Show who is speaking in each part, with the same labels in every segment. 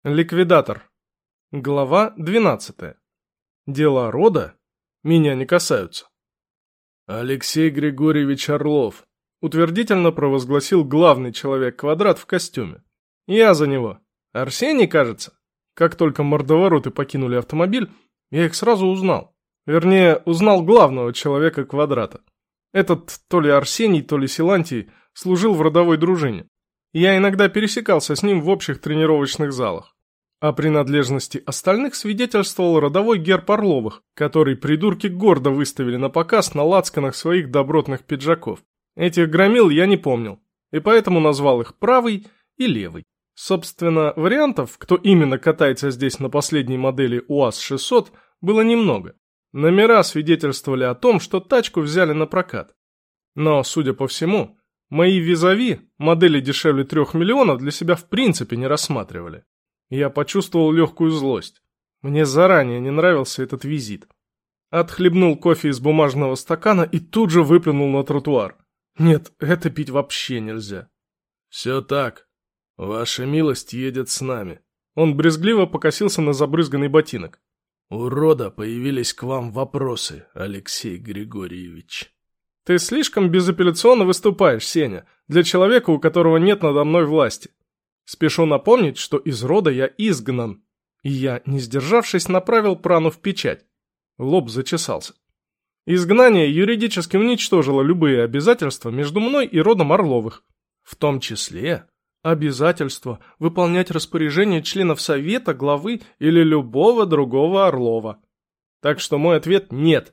Speaker 1: Ликвидатор. Глава 12. Дела рода меня не касаются. Алексей Григорьевич Орлов, утвердительно провозгласил главный человек-квадрат в костюме. Я за него. Арсений, кажется. Как только мордовороты покинули автомобиль, я их сразу узнал. Вернее, узнал главного человека-квадрата. Этот то ли Арсений, то ли Силантий служил в родовой дружине. Я иногда пересекался с ним в общих тренировочных залах. О принадлежности остальных свидетельствовал родовой герб Орловых, который придурки гордо выставили на показ на лацканах своих добротных пиджаков. Этих громил я не помнил, и поэтому назвал их правый и левый. Собственно, вариантов, кто именно катается здесь на последней модели УАЗ-600, было немного. Номера свидетельствовали о том, что тачку взяли на прокат. Но, судя по всему, мои визави модели дешевле 3 миллионов для себя в принципе не рассматривали. Я почувствовал легкую злость. Мне заранее не нравился этот визит. Отхлебнул кофе из бумажного стакана и тут же выплюнул на тротуар. Нет, это пить вообще нельзя. «Все так. Ваша милость едет с нами». Он брезгливо покосился на забрызганный ботинок. «У рода появились к вам вопросы, Алексей Григорьевич». «Ты слишком безапелляционно выступаешь, Сеня, для человека, у которого нет надо мной власти. Спешу напомнить, что из рода я изгнан, и я, не сдержавшись, направил прану в печать. Лоб зачесался. Изгнание юридически уничтожило любые обязательства между мной и родом Орловых, в том числе обязательство выполнять распоряжения членов совета, главы или любого другого Орлова. Так что мой ответ – нет.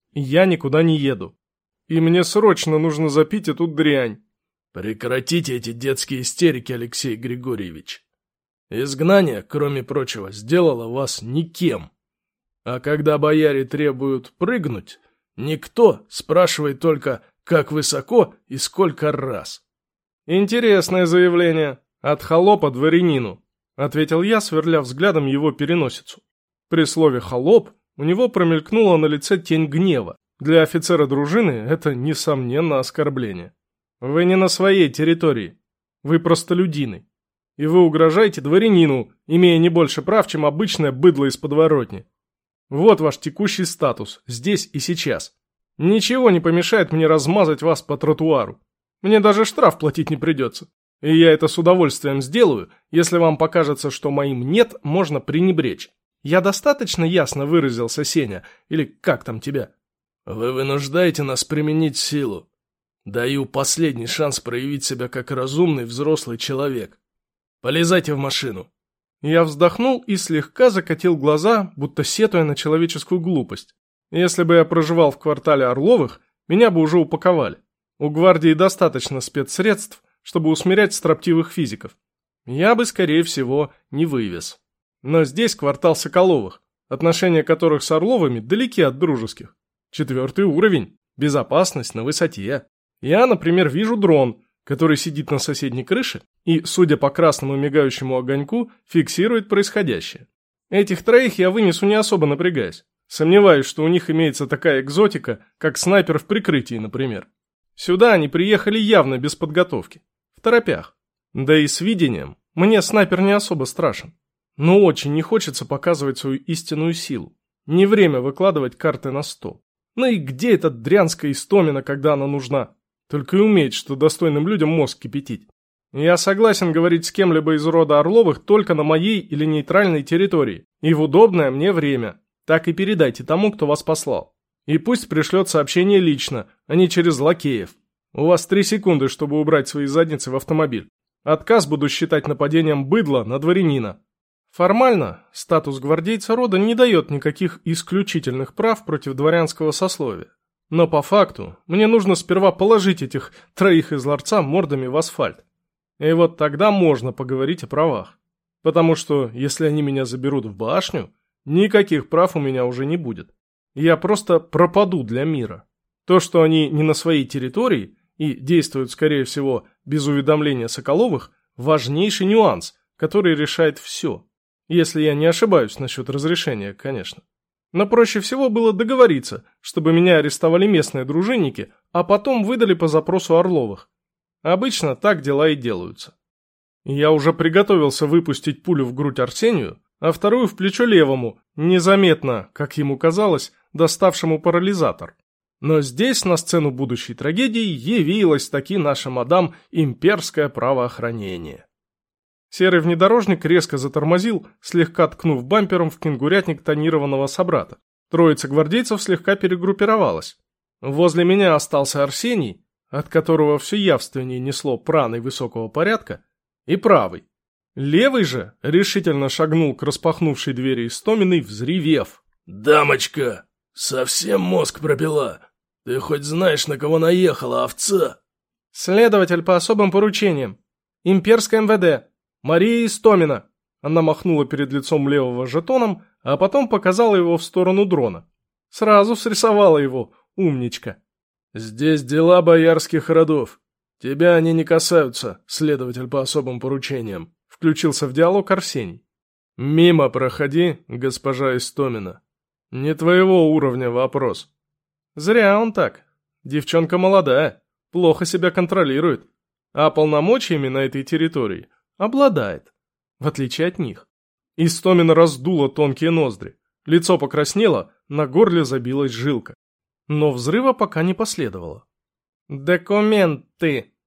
Speaker 1: Я никуда не еду. И мне срочно нужно запить эту дрянь. Прекратите эти детские истерики, Алексей Григорьевич. Изгнание, кроме прочего, сделало вас никем. А когда бояре требуют прыгнуть, никто спрашивает только, как высоко и сколько раз. Интересное заявление. От холопа дворянину, ответил я, сверля взглядом его переносицу. При слове «холоп» у него промелькнула на лице тень гнева. Для офицера дружины это, несомненно, оскорбление. Вы не на своей территории. Вы простолюдины. И вы угрожаете дворянину, имея не больше прав, чем обычное быдло из подворотни. Вот ваш текущий статус, здесь и сейчас. Ничего не помешает мне размазать вас по тротуару. Мне даже штраф платить не придется. И я это с удовольствием сделаю, если вам покажется, что моим «нет» можно пренебречь. Я достаточно ясно выразился, Сеня, или как там тебя? Вы вынуждаете нас применить силу. Даю последний шанс проявить себя как разумный взрослый человек. Полезайте в машину». Я вздохнул и слегка закатил глаза, будто сетуя на человеческую глупость. Если бы я проживал в квартале Орловых, меня бы уже упаковали. У гвардии достаточно спецсредств, чтобы усмирять строптивых физиков. Я бы, скорее всего, не вывез. Но здесь квартал Соколовых, отношения которых с Орловыми далеки от дружеских. 4-й уровень. Безопасность на высоте. Я, например, вижу дрон, который сидит на соседней крыше и, судя по красному мигающему огоньку, фиксирует происходящее. Этих троих я вынесу не особо напрягаясь. Сомневаюсь, что у них имеется такая экзотика, как снайпер в прикрытии, например. Сюда они приехали явно без подготовки, в торопях. Да и с видением мне снайпер не особо страшен. Но очень не хочется показывать свою истинную силу. Не время выкладывать карты на стол. Ну и где эта дрянская истомина, когда она нужна? Только и умеет, что достойным людям мозг кипятить. Я согласен говорить с кем-либо из рода Орловых только на моей или нейтральной территории. И в удобное мне время. Так и передайте тому, кто вас послал. И пусть пришлет сообщение лично, а не через лакеев. У вас 3 секунды, чтобы убрать свои задницы в автомобиль. Отказ буду считать нападением быдла на дворянина. Формально статус гвардейца рода не дает никаких исключительных прав против дворянского сословия. Но по факту мне нужно сперва положить этих 3 из ларца мордами в асфальт. И вот тогда можно поговорить о правах. Потому что, если они меня заберут в башню, никаких прав у меня уже не будет. Я просто пропаду для мира. То, что они не на своей территории и действуют, скорее всего, без уведомления Соколовых, важнейший нюанс, который решает все. Если я не ошибаюсь насчет разрешения, конечно. Но проще всего было договориться, чтобы меня арестовали местные дружинники, а потом выдали по запросу Орловых. Обычно так дела и делаются. Я уже приготовился выпустить пулю в грудь Арсению, а вторую в плечо левому, незаметно, как ему казалось, доставшему парализатор. Но здесь, на сцену будущей трагедии, явилась таки наша мадам имперское правоохранение. Серый внедорожник резко затормозил, слегка ткнув бампером в кенгурятник тонированного собрата. Троица гвардейцев слегка перегруппировалась. Возле меня остался Арсений, от которого все явственнее несло праной высокого порядка, и правый. Левый же решительно шагнул к распахнувшей двери Истоминой, взревев.
Speaker 2: «Дамочка, совсем мозг пропила. Ты хоть знаешь, на кого наехала, овца?»
Speaker 1: «Следователь по особым поручениям. Имперское МВД. Мария Истомина». Она махнула перед лицом левого жетоном, а потом показала его в сторону дрона. Сразу срисовала его, умничка.
Speaker 2: «Здесь дела боярских родов. Тебя они не касаются, следователь по особым поручениям», — включился в диалог Арсений.
Speaker 1: «Мимо проходи, госпожа Истомина. Не твоего уровня вопрос». Зря он так. Девчонка молодая, плохо себя контролирует, а полномочиями на этой территории обладает, в отличие от них. Истомина раздула тонкие ноздри, лицо покраснело, на горле забилась жилка. Но взрыва пока не последовало. «Документы!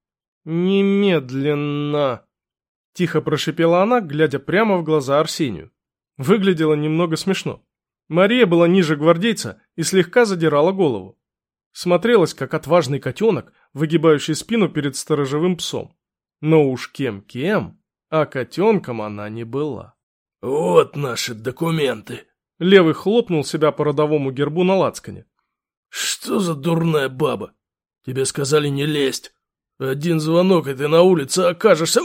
Speaker 1: Немедленно!» Тихо прошипела она, глядя прямо в глаза Арсению. Выглядело немного смешно. Мария была ниже гвардейца и слегка задирала голову. Смотрелась, как отважный котенок, выгибающий спину перед сторожевым псом. Но уж кем-кем, а котенком она не была.
Speaker 2: «Вот наши документы!»
Speaker 1: Левый хлопнул себя по родовому гербу на лацкане.
Speaker 2: «Что за дурная баба? Тебе сказали не лезть. Один звонок, и ты на улице окажешься...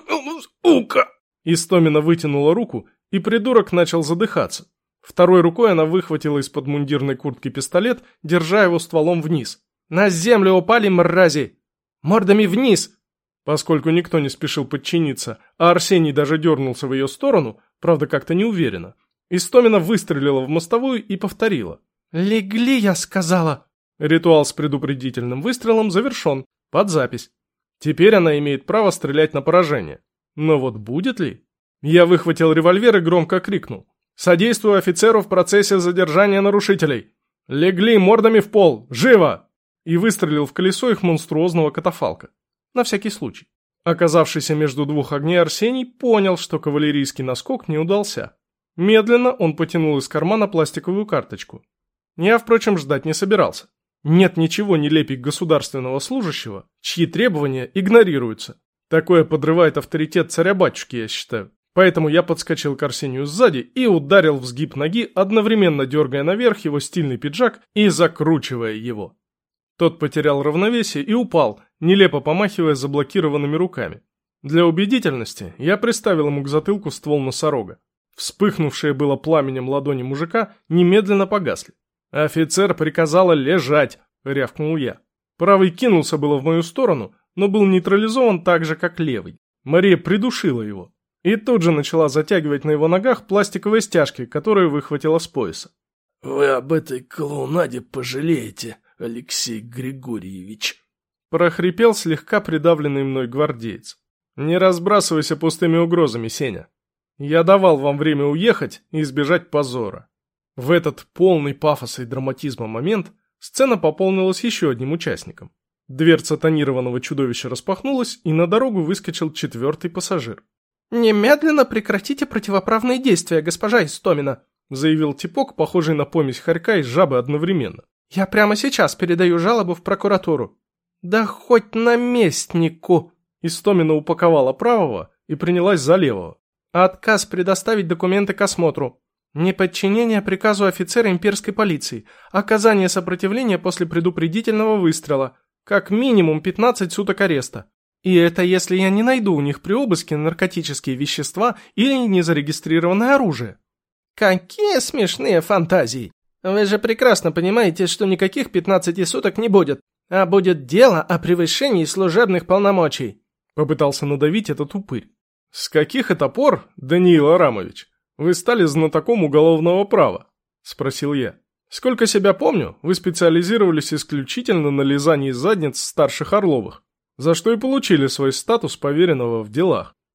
Speaker 2: Сука!»
Speaker 1: Истомина вытянула руку, и придурок начал задыхаться. Второй рукой она выхватила из-под мундирной куртки пистолет, держа его стволом вниз. «На землю упали, мрази! Мордами вниз!» Поскольку никто не спешил подчиниться, а Арсений даже дернулся в ее сторону, правда как-то неуверенно, Истомина выстрелила в мостовую и повторила. «Легли, я сказала!» Ритуал с предупредительным выстрелом завершен, под запись. Теперь она имеет право стрелять на поражение. Но вот будет ли? Я выхватил револьвер и громко крикнул. «Содействую офицеру в процессе задержания нарушителей! Легли мордами в пол! Живо!» И выстрелил в колесо их монструозного катафалка. На всякий случай. Оказавшийся между двух огней Арсений понял, что кавалерийский наскок не удался. Медленно он потянул из кармана пластиковую карточку. Я, впрочем, ждать не собирался. Нет ничего нелепей государственного служащего, чьи требования игнорируются. Такое подрывает авторитет царя-батюшки, я считаю. Поэтому я подскочил к Арсению сзади и ударил в сгиб ноги, одновременно дергая наверх его стильный пиджак и закручивая его. Тот потерял равновесие и упал, нелепо помахивая заблокированными руками. Для убедительности я приставил ему к затылку ствол носорога. Вспыхнувшие было пламенем ладони мужика немедленно погасли. «Офицер приказала лежать!» — рявкнул я. Правый кинулся было в мою сторону, но был нейтрализован так же, как левый. Мария придушила его. И тут же начала затягивать на его ногах пластиковые стяжки, которые выхватила с пояса.
Speaker 2: «Вы об этой клоунаде пожалеете, Алексей Григорьевич!»
Speaker 1: Прохрипел слегка придавленный мной гвардеец. «Не разбрасывайся пустыми угрозами, Сеня. Я давал вам время уехать и избежать позора». В этот полный пафоса и драматизма момент сцена пополнилась еще одним участником. Дверца тонированного чудовища распахнулась, и на дорогу выскочил четвертый пассажир. «Немедленно прекратите противоправные действия, госпожа Истомина», заявил типок, похожий на помесь хорька и жабы одновременно. «Я прямо сейчас передаю жалобу в прокуратуру». «Да хоть наместнику!» Истомина упаковала правого и принялась за левого. «Отказ предоставить документы к осмотру. Неподчинение приказу офицера имперской полиции. Оказание сопротивления после предупредительного выстрела. Как минимум 15 суток ареста. И это если я не найду у них при обыске наркотические вещества или незарегистрированное оружие». «Какие смешные фантазии! Вы же прекрасно понимаете, что никаких 15 суток не будет, а будет дело о превышении служебных полномочий», попытался надавить этот упырь. «С каких это пор, Даниил Арамович, вы стали знатоком уголовного права?» – спросил я. «Сколько себя помню, вы специализировались исключительно на лизании задниц старших Орловых, за что и получили свой статус поверенного в делах.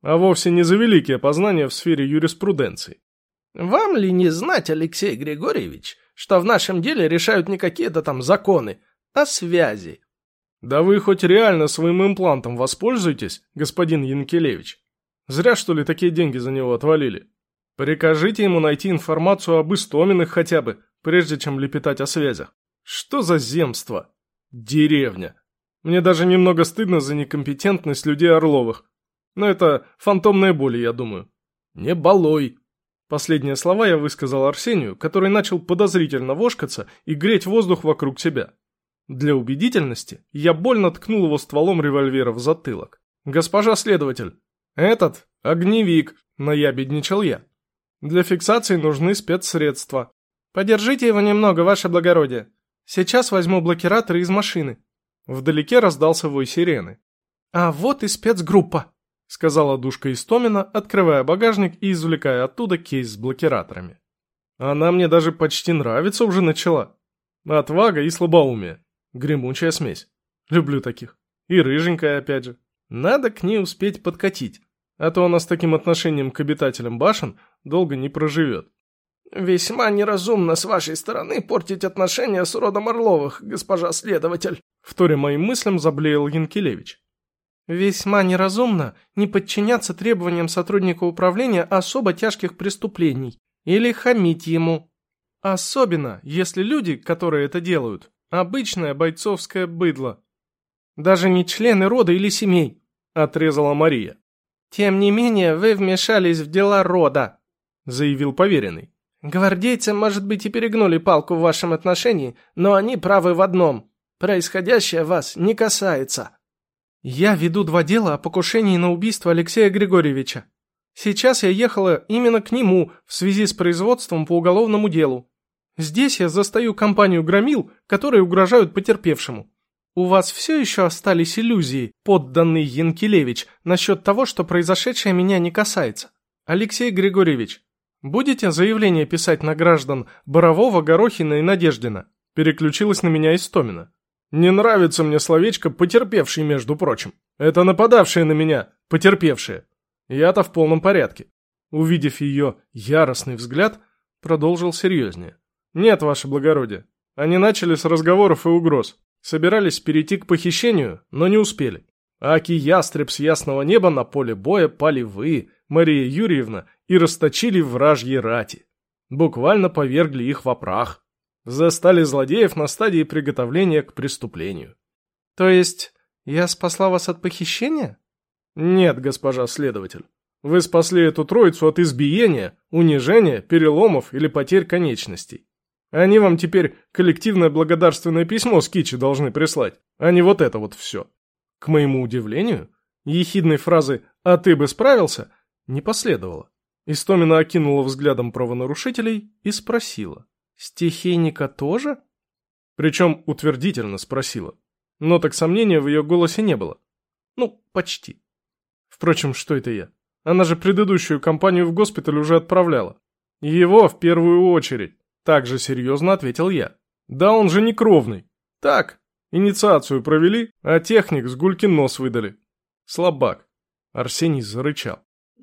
Speaker 1: а вовсе не за великие познания в сфере юриспруденции.
Speaker 2: Вам ли не знать, Алексей Григорьевич, что в нашем деле решают не какие-то там законы, а связи?
Speaker 1: Да вы хоть реально своим имплантом воспользуетесь, господин Янкелевич? Зря, что ли, такие деньги за него отвалили? Прикажите ему найти информацию об Истоминых хотя бы, прежде чем лепетать о связях. Что за земство? Деревня. Мне даже немного стыдно за некомпетентность людей Орловых. Но это фантомные боли, я думаю. Не балуй. Последние слова я высказал Арсению, который начал подозрительно вошкаться и греть воздух вокруг себя. Для убедительности я больно ткнул его стволом револьвера в затылок. «Госпожа следователь, этот огневик», — наябедничал я. «Для фиксации нужны спецсредства. Подержите его немного, ваше благородие. Сейчас возьму блокираторы из машины». Вдалеке раздался вой сирены. «А вот и спецгруппа», — сказала душка Истомина, открывая багажник и извлекая оттуда кейс с блокираторами. Она мне даже почти нравится уже начала. Отвага и слабоумие. Гремучая смесь. Люблю таких. И рыженькая опять же. Надо к ней успеть подкатить, а то она с таким отношением к обитателям башен долго не проживет.
Speaker 2: «Весьма неразумно с вашей стороны портить отношения с родом Орловых, госпожа следователь», —
Speaker 1: вторя моим мыслям заблеял Янкелевич.
Speaker 2: «Весьма неразумно не подчиняться требованиям сотрудника управления особо тяжких преступлений или хамить ему. Особенно, если люди, которые это делают, обычное бойцовское быдло. Даже не члены рода или семей», — отрезала Мария. «Тем не менее, вы вмешались в дела рода», — заявил поверенный. «Гвардейцы, может быть, и перегнули палку в вашем отношении, но они правы в одном. Происходящее вас не касается». «Я веду 2 дела о покушении на убийство Алексея Григорьевича. Сейчас я ехала именно к нему в связи с производством по уголовному делу. Здесь я застаю компанию громил, которые угрожают потерпевшему. У вас все еще остались иллюзии, подданный Янкелевич, насчет того, что произошедшее меня не касается? Алексей Григорьевич, будете заявление писать на граждан Борового, Горохина и Надеждина?» Переключилась на меня Истомина. «Не нравится мне словечко «потерпевший», между прочим. Это нападавшие на меня, потерпевшие. Я-то в полном порядке». Увидев ее яростный взгляд, продолжил серьезнее. «Нет, ваше благородие. Они начали с разговоров и угроз. Собирались перейти к похищению, но не успели. Аки ястреб с ясного неба на поле боя пали вы, Мария Юрьевна, и расточили вражьи рати. Буквально повергли их во прах. Застали злодеев на стадии приготовления к преступлению». «То есть я спасла вас от похищения?» «Нет, госпожа следователь. Вы спасли эту троицу от избиения, унижения, переломов или потерь конечностей. Они вам теперь коллективное благодарственное письмо с кичи должны прислать, а не вот это вот все». К моему удивлению, ехидной фразы «а ты бы справился» не последовало. Истомина окинула взглядом правонарушителей и спросила: «Стихийника тоже?» Причем утвердительно спросила. Но так сомнения в ее голосе не было. Ну, почти. Впрочем, что это я? Она же предыдущую компанию в госпиталь уже отправляла. Его в первую очередь. Так же серьезно ответил я. Да он же не кровный. Так, инициацию провели, а техник с гулькин нос выдали. Слабак. Арсений зарычал.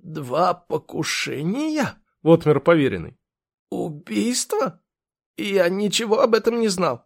Speaker 2: 2 покушения?
Speaker 1: Отмер поверенный.
Speaker 2: Убийство? Я ничего об этом не знал.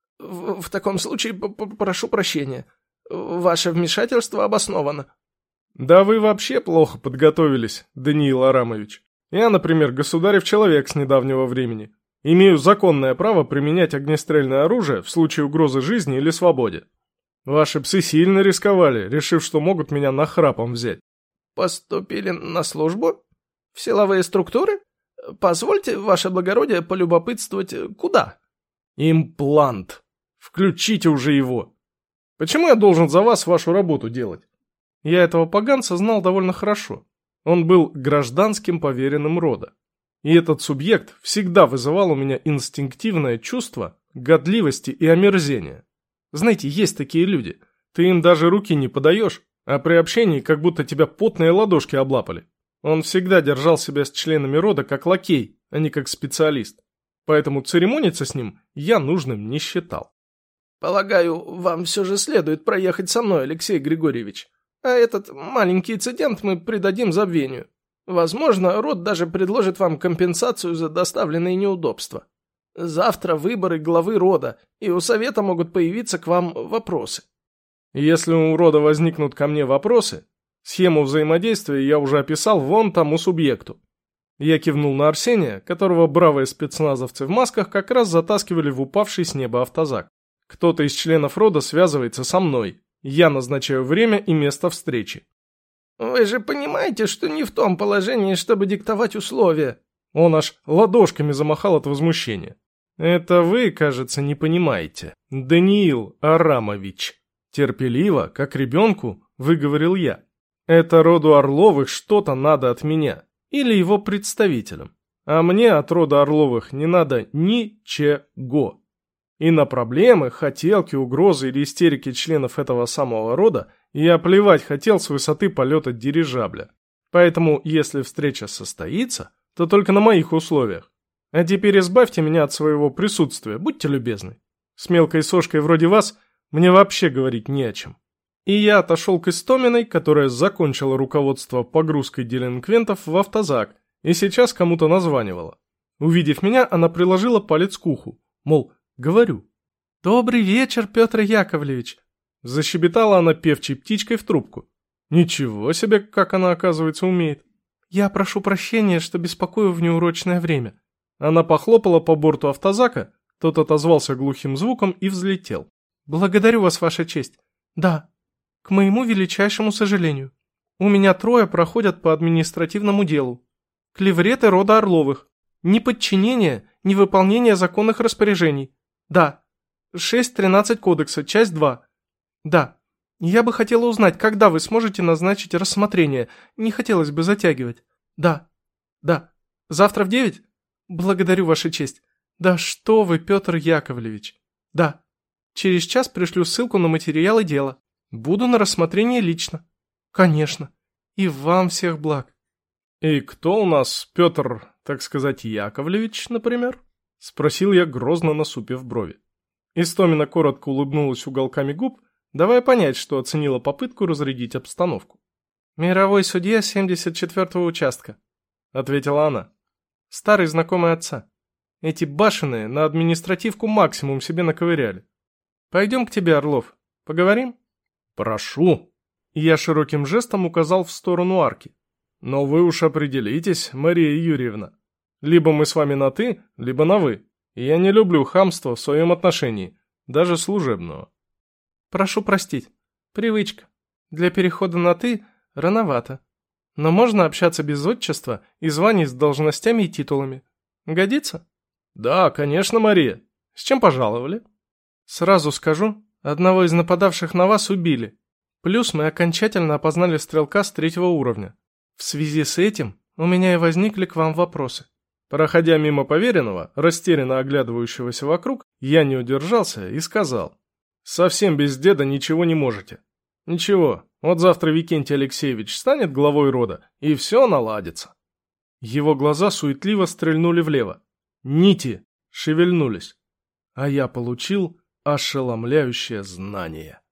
Speaker 2: В таком случае прошу прощения. Ваше вмешательство обосновано.
Speaker 1: Да вы вообще плохо подготовились, Даниил Арамович. Я, например, государев человек с недавнего времени. Имею законное право применять огнестрельное оружие в случае угрозы жизни или свободе. Ваши псы сильно рисковали, решив, что могут меня нахрапом взять.
Speaker 2: Поступили на службу? В силовые структуры? Позвольте, ваше благородие, полюбопытствовать, куда?
Speaker 1: Имплант. Включите уже его. Почему я должен за вас вашу работу делать? Я этого поганца знал довольно хорошо. Он был гражданским поверенным рода. И этот субъект всегда вызывал у меня инстинктивное чувство годливости и омерзения. Знаете, есть такие люди. Ты им даже руки не подаешь, а при общении как будто тебя потные ладошки облапали. Он всегда держал себя с членами рода как лакей, а не как специалист. Поэтому церемониться с ним я нужным не считал.
Speaker 2: «Полагаю, вам все же следует проехать со мной, Алексей Григорьевич. А этот маленький инцидент мы придадим забвению. Возможно, род даже предложит вам компенсацию за доставленные неудобства. Завтра выборы главы рода, и у совета могут появиться к вам вопросы.
Speaker 1: Если у рода возникнут ко мне вопросы, схему взаимодействия я уже описал вон тому субъекту. Я кивнул на Арсения, которого бравые спецназовцы в масках как раз затаскивали в упавший с неба автозак. Кто-то из членов рода связывается со мной. Я назначаю время и место встречи.
Speaker 2: Вы же понимаете, что не в том положении, чтобы диктовать условия.
Speaker 1: Он аж ладошками замахал от возмущения. Это вы, кажется, не понимаете, Даниил Арамович. Терпеливо, как ребенку, выговорил я. Это роду Орловых что-то надо от меня. Или его представителям. А мне от рода Орловых не надо ничего. И на проблемы, хотелки, угрозы или истерики членов этого самого рода я плевать хотел с высоты полета дирижабля. Поэтому, если встреча состоится, то только на моих условиях. А теперь избавьте меня от своего присутствия, будьте любезны. С мелкой сошкой вроде вас мне вообще говорить не о чем. И я отошел к Истоминой, которая закончила руководство погрузкой делинквентов в автозак и сейчас кому-то названивала. Увидев меня, она приложила палец к уху, мол, говорю.
Speaker 2: «Добрый вечер, Петр Яковлевич!»
Speaker 1: Защебетала она певчей птичкой в трубку. Ничего себе, как она, оказывается, умеет.
Speaker 2: «Я прошу прощения, что беспокою в неурочное время».
Speaker 1: Она похлопала по борту автозака, тот отозвался глухим звуком и взлетел.
Speaker 2: «Благодарю вас, Ваша честь. Да, к моему величайшему сожалению. У меня 3 проходят по административному делу. Клевреты рода Орловых. Неподчинение, невыполнение законных распоряжений. Да. 6.13 кодекса, часть 2. Да. Я бы хотела узнать, когда вы сможете назначить рассмотрение. Не хотелось бы затягивать. Да. Да. Завтра в 9? Благодарю, Ваша честь. Да что вы, Петр Яковлевич. Да. Через час пришлю ссылку на материалы дела. Буду на рассмотрении лично. Конечно. И вам всех благ.
Speaker 1: И кто у нас Петр, так сказать, Яковлевич, например? Спросил я, грозно насупив брови. Истомина коротко улыбнулась уголками губ, давая понять, что оценила попытку разрядить обстановку.
Speaker 2: «Мировой судья 74-го участка», — ответила она. «Старый знакомый отца. Эти башенные на административку максимум себе наковыряли. Пойдем к тебе, Орлов. Поговорим?»
Speaker 1: «Прошу». Я широким жестом указал в сторону арки. «Но вы уж определитесь, Мария Юрьевна. Либо мы с вами на «ты», либо на «вы». Я не люблю хамства в своем отношении, даже служебного».
Speaker 2: «Прошу простить. Привычка. Для перехода на «ты» рановато. Но можно общаться без отчества и званий с должностями и титулами. Годится?»
Speaker 1: «Да, конечно, Мария. С чем пожаловали?»
Speaker 2: «Сразу скажу, одного из нападавших на вас убили. Плюс мы окончательно опознали стрелка с 3-го уровня. В связи с этим у меня и возникли к вам вопросы».
Speaker 1: Проходя мимо поверенного, растерянно оглядывающегося вокруг, я не удержался и сказал: «Совсем без деда ничего не можете. Ничего, вот завтра Викентий Алексеевич станет главой рода, и все наладится». Его глаза суетливо стрельнули влево. Нити шевельнулись. А я получил ошеломляющее знание.